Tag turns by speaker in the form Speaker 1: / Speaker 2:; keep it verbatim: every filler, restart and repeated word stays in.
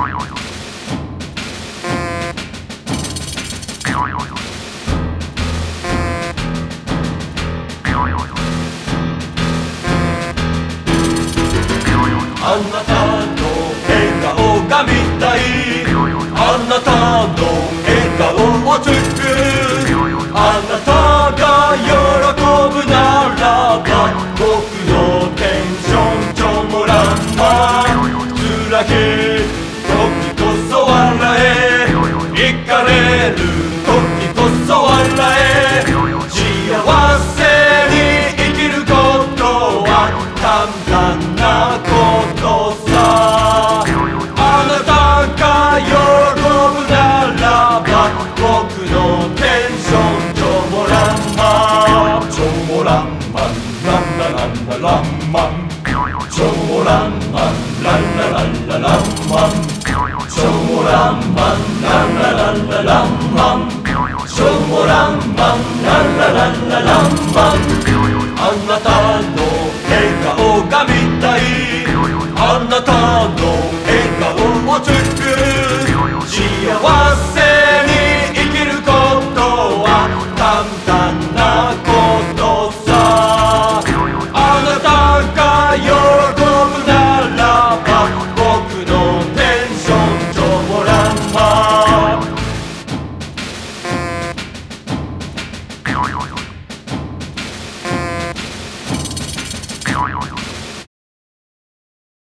Speaker 1: あなたの笑顔が見たい、あなたの笑顔を作る、あなたが喜ぶならば僕のテンションチョモランマ、辛い時こそ笑え、イカれる時こそ笑え、幸せに生きることは簡単なことさ。あなたが喜ぶならば僕のテンションチョモランマン、チョモランマンランラランラランマン、チョモランマンランラランラランマン、チョモランマンランラランラランマン、チョモランマンランラランラランマン、あなた